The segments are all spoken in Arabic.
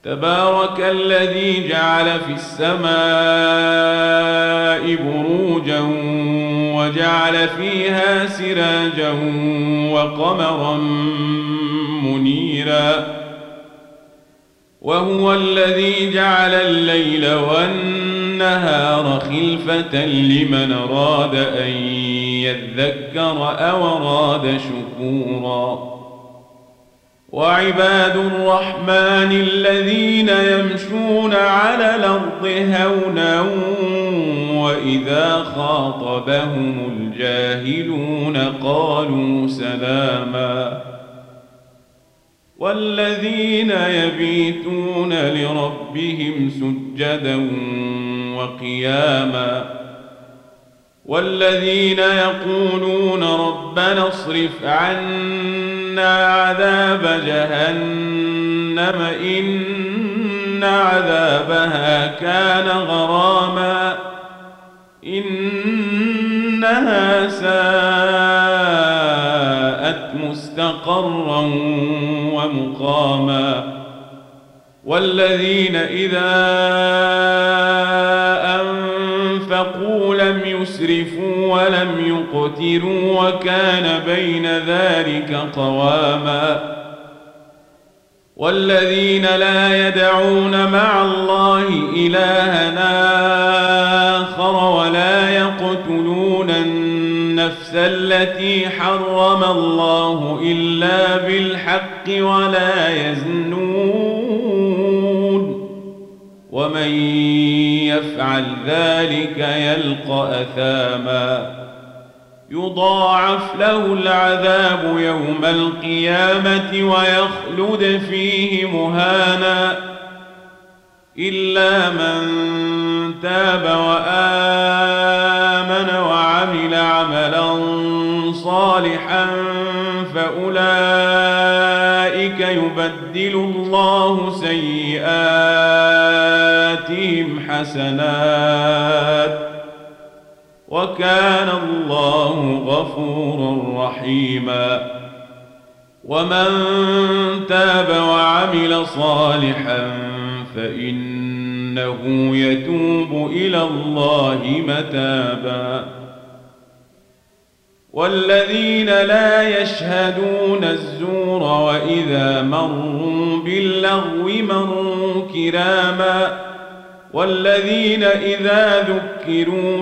تبارك الذي جعل في السماء بروجا وجعل فيها سراجا وقمرا منيرا وهو الذي جعل الليل والنهار خلفة لمن أراد أن يذكر أو أراد شكورا وعباد الرحمن الذين يمشون على الأرض هونا وإذا خاطبهم الجاهلون قالوا سلاما والذين يبيتون لربهم سجدا وقياما والذين يقولون ربنا اصرف عنا عذاب جهنم إن عذابها كان غراما إنها ساءت مستقرا ومقاما والذين إذا أنفقوا لم يسرفوا ولم يقتروا وكان بين ذلك قواما والذين لا يدعون مع الله إلها آخر ولا يقتلون النفس التي حرم الله إلا بالحق ولا يزنون ومن يفعل ذلك يلقى أثاما يضاعف له العذاب يوم القيامة ويخلد فيه مهانا إلا من تاب وآمن وعمل عملا صالحا فأولئك يبدل الله سيئاتهم حسنات وكان الله غفورا رحيما ومن تاب وعمل صالحا فإنه يتوب إلى الله متابا والذين لا يشهدون الزور وإذا مروا باللغو مروا كراما والذين إذا ذكروا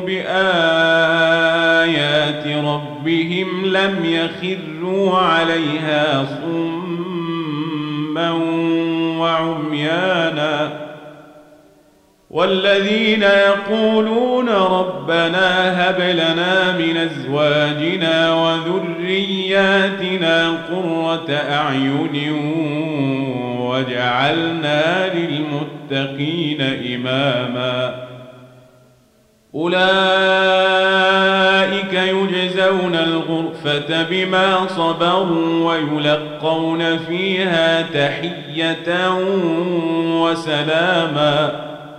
بآيات ربهم لم يخروا عليها صما وعميانا والذين يقولون ربنا هب لنا من أزواجنا وذرياتنا قرة أعين وجعلنا للمتقين إماما أولئك يجزون الغرفة بما صبروا ويلقون فيها تحية وسلاما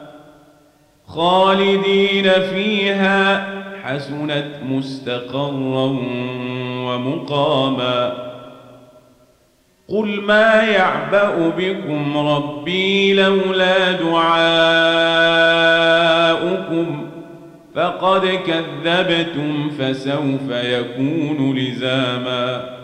خالدين فيها حسنت مستقرا ومقاما قل ما يعبأ بكم ربي لولا دعاؤكم فقد كذبتم فسوف يكون لزاما